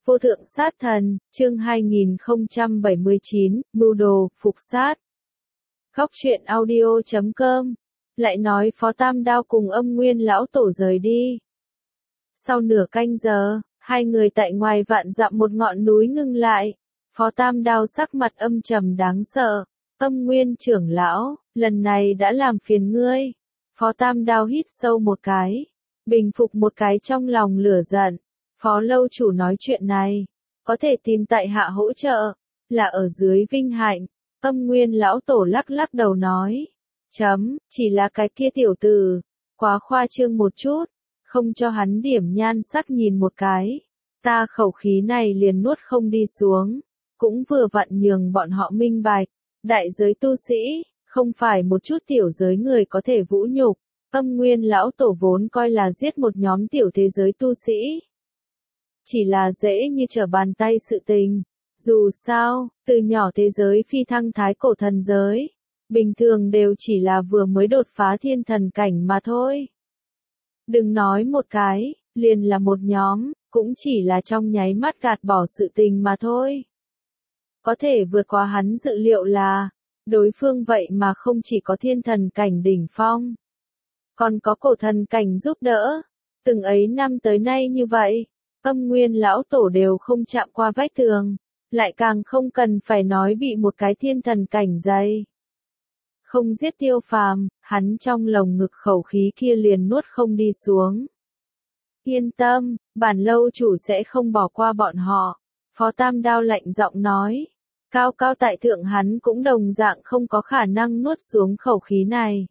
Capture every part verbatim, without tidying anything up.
Vô thượng sát thần, chương hai nghìn không trăm bảy mươi chín, mưu đồ, phục sát. Góc truyện audio chấm com. Lại nói Phó Tam Đao cùng Âm Nguyên lão tổ rời đi. Sau nửa canh giờ, hai người tại ngoài vạn dặm một ngọn núi ngưng lại. Phó Tam Đao sắc mặt âm trầm đáng sợ. Âm Nguyên trưởng lão, lần này đã làm phiền ngươi. Phó Tam Đao hít sâu một cái, bình phục một cái trong lòng lửa giận. Phó lâu chủ nói chuyện này, có thể tìm tại hạ hỗ trợ, là ở dưới vinh hạnh. Âm Nguyên lão tổ lắc lắc đầu nói, chấm, chỉ là cái kia tiểu tử, quá khoa trương một chút, không cho hắn điểm nhan sắc nhìn một cái. Ta khẩu khí này liền nuốt không đi xuống, cũng vừa vặn nhường bọn họ minh bạch, đại giới tu sĩ, không phải một chút tiểu giới người có thể vũ nhục. Âm Nguyên lão tổ vốn coi là giết một nhóm tiểu thế giới tu sĩ. Chỉ là dễ như trở bàn tay sự tình. Dù sao, từ nhỏ thế giới phi thăng thái cổ thần giới, bình thường đều chỉ là vừa mới đột phá thiên thần cảnh mà thôi. Đừng nói một cái, liền là một nhóm, cũng chỉ là trong nháy mắt gạt bỏ sự tình mà thôi. Có thể vượt qua hắn dự liệu là, đối phương vậy mà không chỉ có thiên thần cảnh đỉnh phong, còn có cổ thần cảnh giúp đỡ. Từng ấy năm tới nay như vậy, Âm Nguyên lão tổ đều không chạm qua vách tường, lại càng không cần phải nói bị một cái thiên thần cảnh dày. Không giết Tiêu Phàm, hắn trong lồng ngực khẩu khí kia liền nuốt không đi xuống. Yên tâm, bản lâu chủ sẽ không bỏ qua bọn họ. Phó Tam Đao lạnh giọng nói. Cao cao tại thượng hắn cũng đồng dạng không có khả năng nuốt xuống khẩu khí này.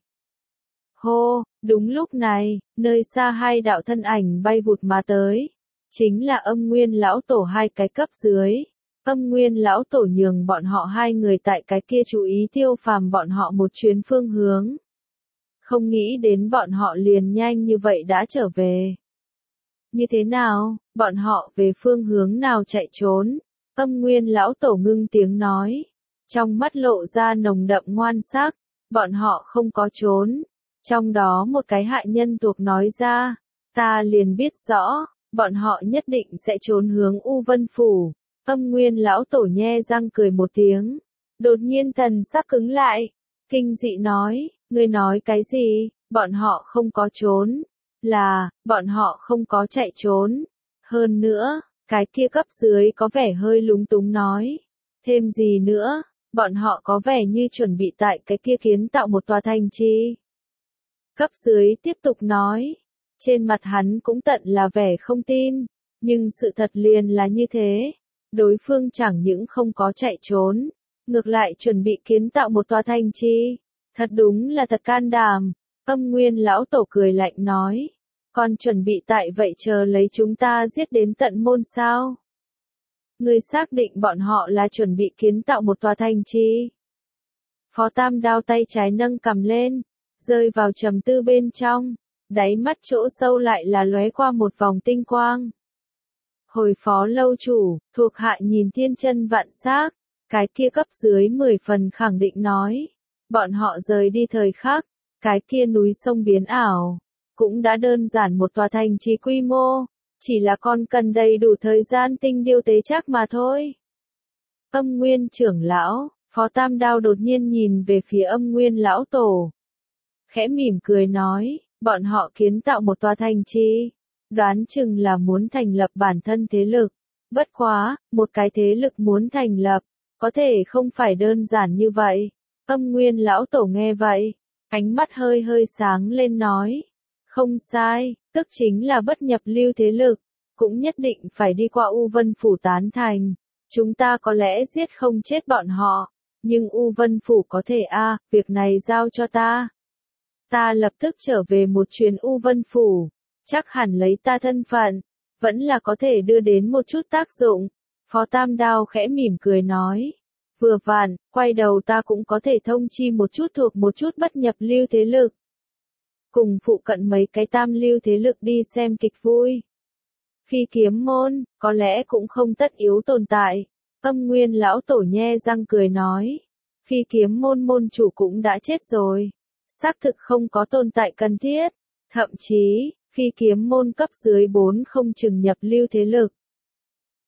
Hô, đúng lúc này, nơi xa hai đạo thân ảnh bay vụt mà tới. Chính là Âm Nguyên lão tổ hai cái cấp dưới. Âm Nguyên lão tổ nhường bọn họ hai người tại cái kia chú ý Tiêu Phàm bọn họ một chuyến phương hướng. Không nghĩ đến bọn họ liền nhanh như vậy đã trở về. Như thế nào, bọn họ về phương hướng nào chạy trốn? Âm Nguyên lão tổ ngưng tiếng nói. Trong mắt lộ ra nồng đậm ngoan sắc, bọn họ không có trốn. Trong đó một cái hại nhân tuộc nói ra, ta liền biết rõ, bọn họ nhất định sẽ trốn hướng U Vân Phủ. Âm Nguyên lão tổ nhe răng cười một tiếng, đột nhiên thần sắc cứng lại, kinh dị nói, ngươi nói cái gì, bọn họ không có trốn, là, bọn họ không có chạy trốn. Hơn nữa, cái kia cấp dưới có vẻ hơi lúng túng nói, thêm gì nữa, bọn họ có vẻ như chuẩn bị tại cái kia kiến tạo một tòa thành trì. Cấp dưới tiếp tục nói, trên mặt hắn cũng tận là vẻ không tin, nhưng sự thật liền là như thế. Đối phương chẳng những không có chạy trốn, ngược lại chuẩn bị kiến tạo một tòa thành trì. Thật đúng là thật can đảm. Âm Nguyên lão tổ cười lạnh nói, còn chuẩn bị tại vậy chờ lấy chúng ta giết đến tận môn sao? Ngươi xác định bọn họ là chuẩn bị kiến tạo một tòa thành trì? Phó Tam Đao tay trái nâng cầm lên, rơi vào trầm tư bên trong, đáy mắt chỗ sâu lại là lóe qua một vòng tinh quang. Hồi Phó lâu chủ, thuộc hạ nhìn thiên chân vạn xác, cái kia cấp dưới mười phần khẳng định nói, bọn họ rời đi thời khắc, cái kia núi sông biến ảo, cũng đã đơn giản một tòa thành trì quy mô, chỉ là còn cần đầy đủ thời gian tinh điêu tế chắc mà thôi. Âm Nguyên trưởng lão, Phó Tam Đao đột nhiên nhìn về phía Âm Nguyên lão tổ. Khẽ mỉm cười nói, bọn họ kiến tạo một tòa thành trì. Đoán chừng là muốn thành lập bản thân thế lực. Bất quá, một cái thế lực muốn thành lập, có thể không phải đơn giản như vậy. Âm Nguyên lão tổ nghe vậy, ánh mắt hơi hơi sáng lên nói. Không sai, tức chính là bất nhập lưu thế lực, cũng nhất định phải đi qua U Vân Phủ tán thành. Chúng ta có lẽ giết không chết bọn họ, nhưng U Vân Phủ có thể a, à, việc này giao cho ta. Ta lập tức trở về một chuyến U Vân Phủ. Chắc hẳn lấy ta thân phận, vẫn là có thể đưa đến một chút tác dụng. Phó Tam Đao khẽ mỉm cười nói. Vừa vặn, quay đầu ta cũng có thể thông chi một chút thuộc một chút bất nhập lưu thế lực. Cùng phụ cận mấy cái tam lưu thế lực đi xem kịch vui. Phi kiếm môn, có lẽ cũng không tất yếu tồn tại. Âm Nguyên lão tổ nhe răng cười nói. Phi kiếm môn môn chủ cũng đã chết rồi. Xác thực không có tồn tại cần thiết. Thậm chí, phi kiếm môn cấp dưới bốn không chừng nhập lưu thế lực.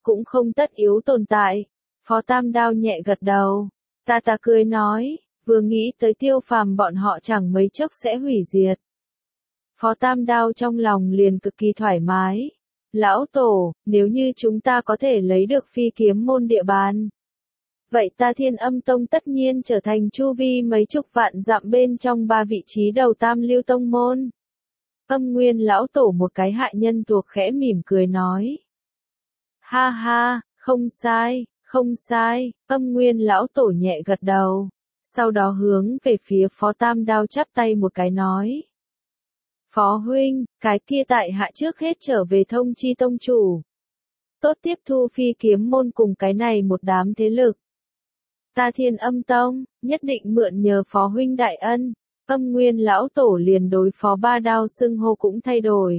cũng không tất yếu tồn tại. Phó Tam Đao nhẹ gật đầu. Ta ta cười nói, vừa nghĩ tới Tiêu Phàm bọn họ chẳng mấy chốc sẽ hủy diệt. Phó Tam Đao trong lòng liền cực kỳ thoải mái. Lão Tổ, nếu như chúng ta có thể lấy được phi kiếm môn địa bàn, vậy ta Thiên Âm Tông tất nhiên trở thành chu vi mấy chục vạn dặm bên trong ba vị trí đầu tam lưu tông môn. Âm Nguyên Lão Tổ một cái hạ nhân tuộc khẽ mỉm cười nói. Ha ha, không sai, không sai, Âm Nguyên Lão Tổ nhẹ gật đầu, sau đó hướng về phía Phó Tam Đao chắp tay một cái nói. Phó huynh, cái kia tại hạ trước hết trở về thông chi tông chủ. Tốt tiếp thu phi kiếm môn cùng cái này một đám thế lực. Ta Thiên Âm Tông, nhất định mượn nhờ Phó huynh đại ân. Âm Nguyên Lão Tổ liền đối Phó Ba Đao xưng hô cũng thay đổi.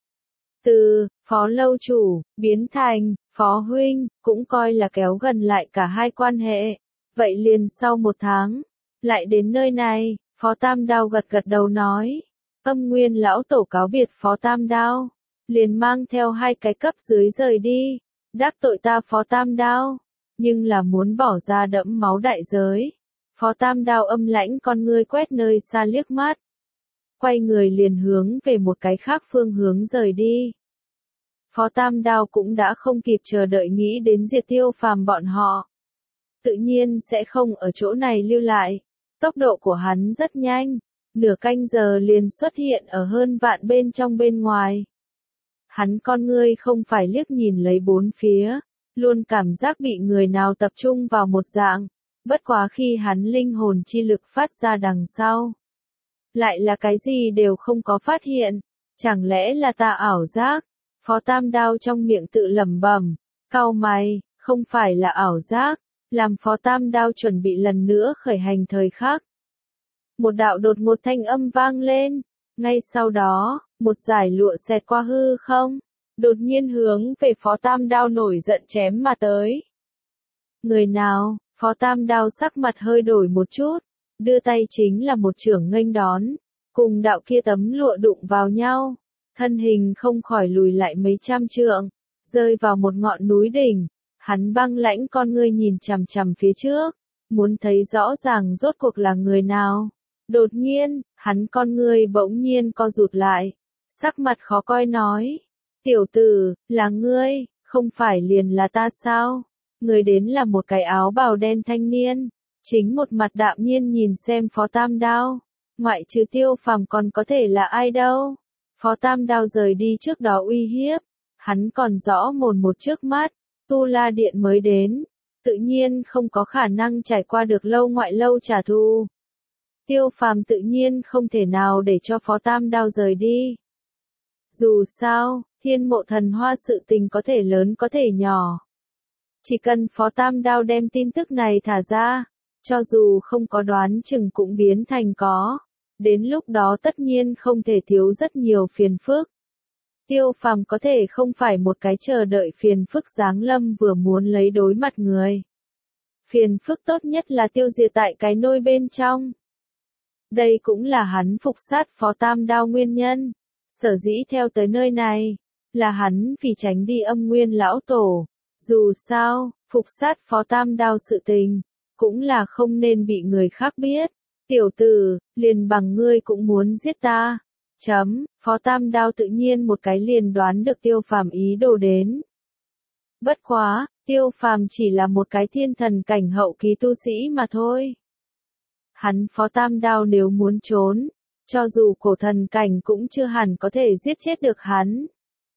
Từ Phó Lâu Chủ, biến thành Phó huynh, cũng coi là kéo gần lại cả hai quan hệ. Vậy liền sau một tháng, lại đến nơi này, Phó Tam Đao gật gật đầu nói. Âm Nguyên Lão Tổ cáo biệt Phó Tam Đao, liền mang theo hai cái cấp dưới rời đi. Đắc tội ta Phó Tam Đao, nhưng là muốn bỏ ra đẫm máu đại giới. Phó Tam Đao âm lãnh con ngươi quét nơi xa liếc mắt. Quay người liền hướng về một cái khác phương hướng rời đi. Phó Tam Đao cũng đã không kịp chờ đợi nghĩ đến diệt Tiêu Phàm bọn họ. Tự nhiên sẽ không ở chỗ này lưu lại. Tốc độ của hắn rất nhanh. Nửa canh giờ liền xuất hiện ở hơn vạn bên trong bên ngoài. Hắn con ngươi không phải liếc nhìn lấy bốn phía, luôn cảm giác bị người nào tập trung vào một dạng. Bất quá khi hắn linh hồn chi lực phát ra đằng sau, lại là cái gì đều không có phát hiện. Chẳng lẽ là ta ảo giác? Phó Tam Đao trong miệng tự lẩm bẩm, cau mày, không phải là ảo giác, làm Phó Tam Đao chuẩn bị lần nữa khởi hành thời khắc. Một đạo đột ngột thanh âm vang lên, ngay sau đó, một dải lụa xẹt qua hư không, đột nhiên hướng về Phó Tam Đao nổi giận chém mà tới. Người nào? Phó Tam Đao sắc mặt hơi đổi một chút, đưa tay chính là một chưởng nghênh đón, cùng đạo kia tấm lụa đụng vào nhau, thân hình không khỏi lùi lại mấy trăm trượng, rơi vào một ngọn núi đỉnh. Hắn băng lãnh con ngươi nhìn chằm chằm phía trước, muốn thấy rõ ràng rốt cuộc là người nào. Đột nhiên, hắn con ngươi bỗng nhiên co rụt lại, sắc mặt khó coi nói, tiểu tử, là ngươi, không phải liền là ta sao? Người đến là một cái áo bào đen thanh niên, chính một mặt đạm nhiên nhìn xem Phó Tam Đao, ngoại trừ Tiêu Phàm còn có thể là ai đâu. Phó Tam Đao rời đi trước đó uy hiếp, hắn còn rõ mồn một trước mắt, Tu La Điện mới đến, tự nhiên không có khả năng trải qua được lâu ngoại lâu trả thù. Tiêu Phàm tự nhiên không thể nào để cho Phó Tam Đao rời đi. Dù sao, Thiên Mộ Thần Hoa sự tình có thể lớn có thể nhỏ. Chỉ cần Phó Tam Đao đem tin tức này thả ra, cho dù không có đoán chừng cũng biến thành có. Đến lúc đó tất nhiên không thể thiếu rất nhiều phiền phức. Tiêu Phàm có thể không phải một cái chờ đợi phiền phức giáng lâm vừa muốn lấy đối mặt người. Phiền phức tốt nhất là tiêu diệt tại cái nôi bên trong. Đây cũng là hắn phục sát Phó Tam Đao nguyên nhân. Sở dĩ theo tới nơi này, là hắn vì tránh đi Âm Nguyên Lão Tổ. Dù sao, phục sát Phó Tam Đao sự tình, cũng là không nên bị người khác biết. Tiểu tử, liền bằng ngươi cũng muốn giết ta. Chấm, Phó Tam Đao tự nhiên một cái liền đoán được Tiêu Phàm ý đồ đến. Bất quá, Tiêu Phàm chỉ là một cái thiên thần cảnh hậu kỳ tu sĩ mà thôi. Hắn Phó Tam Đao nếu muốn trốn, cho dù cổ thần cảnh cũng chưa hẳn có thể giết chết được hắn.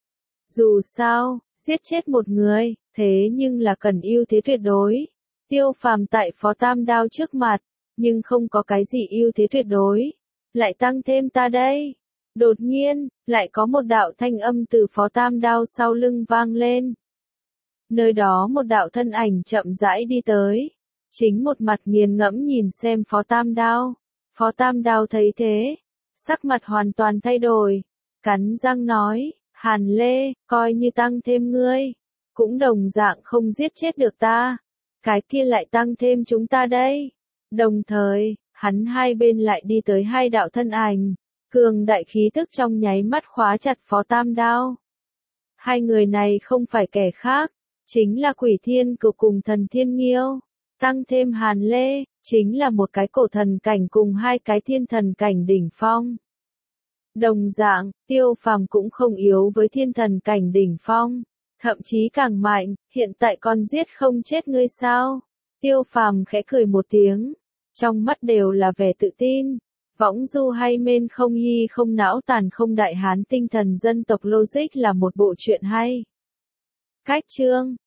Dù sao, giết chết một người, thế nhưng là cần ưu thế tuyệt đối. Tiêu Phàm tại Phó Tam Đao trước mặt, nhưng không có cái gì ưu thế tuyệt đối. Lại tăng thêm ta đây. Đột nhiên, lại có một đạo thanh âm từ Phó Tam Đao sau lưng vang lên. Nơi đó một đạo thân ảnh chậm rãi đi tới. Chính một mặt nghiền ngẫm nhìn xem Phó Tam Đao. Phó Tam Đao thấy thế, sắc mặt hoàn toàn thay đổi. Cắn răng nói, Hàn Lê, coi như tăng thêm ngươi, cũng đồng dạng không giết chết được ta. Cái kia lại tăng thêm chúng ta đây. Đồng thời, hắn hai bên lại đi tới hai đạo thân ảnh. Cường đại khí tức trong nháy mắt khóa chặt Phó Tam Đao. Hai người này không phải kẻ khác, chính là Quỷ Thiên Cửu cùng Thần Thiên Nghiêu, tăng thêm Hàn Lê, chính là một cái cổ thần cảnh cùng hai cái thiên thần cảnh đỉnh phong. Đồng dạng, Tiêu Phàm cũng không yếu với thiên thần cảnh đỉnh phong, thậm chí càng mạnh, hiện tại còn giết không chết ngươi sao? Tiêu Phàm khẽ cười một tiếng, trong mắt đều là vẻ tự tin. Võng du hay mên không nhi không não tàn không đại hán tinh thần dân tộc logic là một bộ truyện hay. Cách chương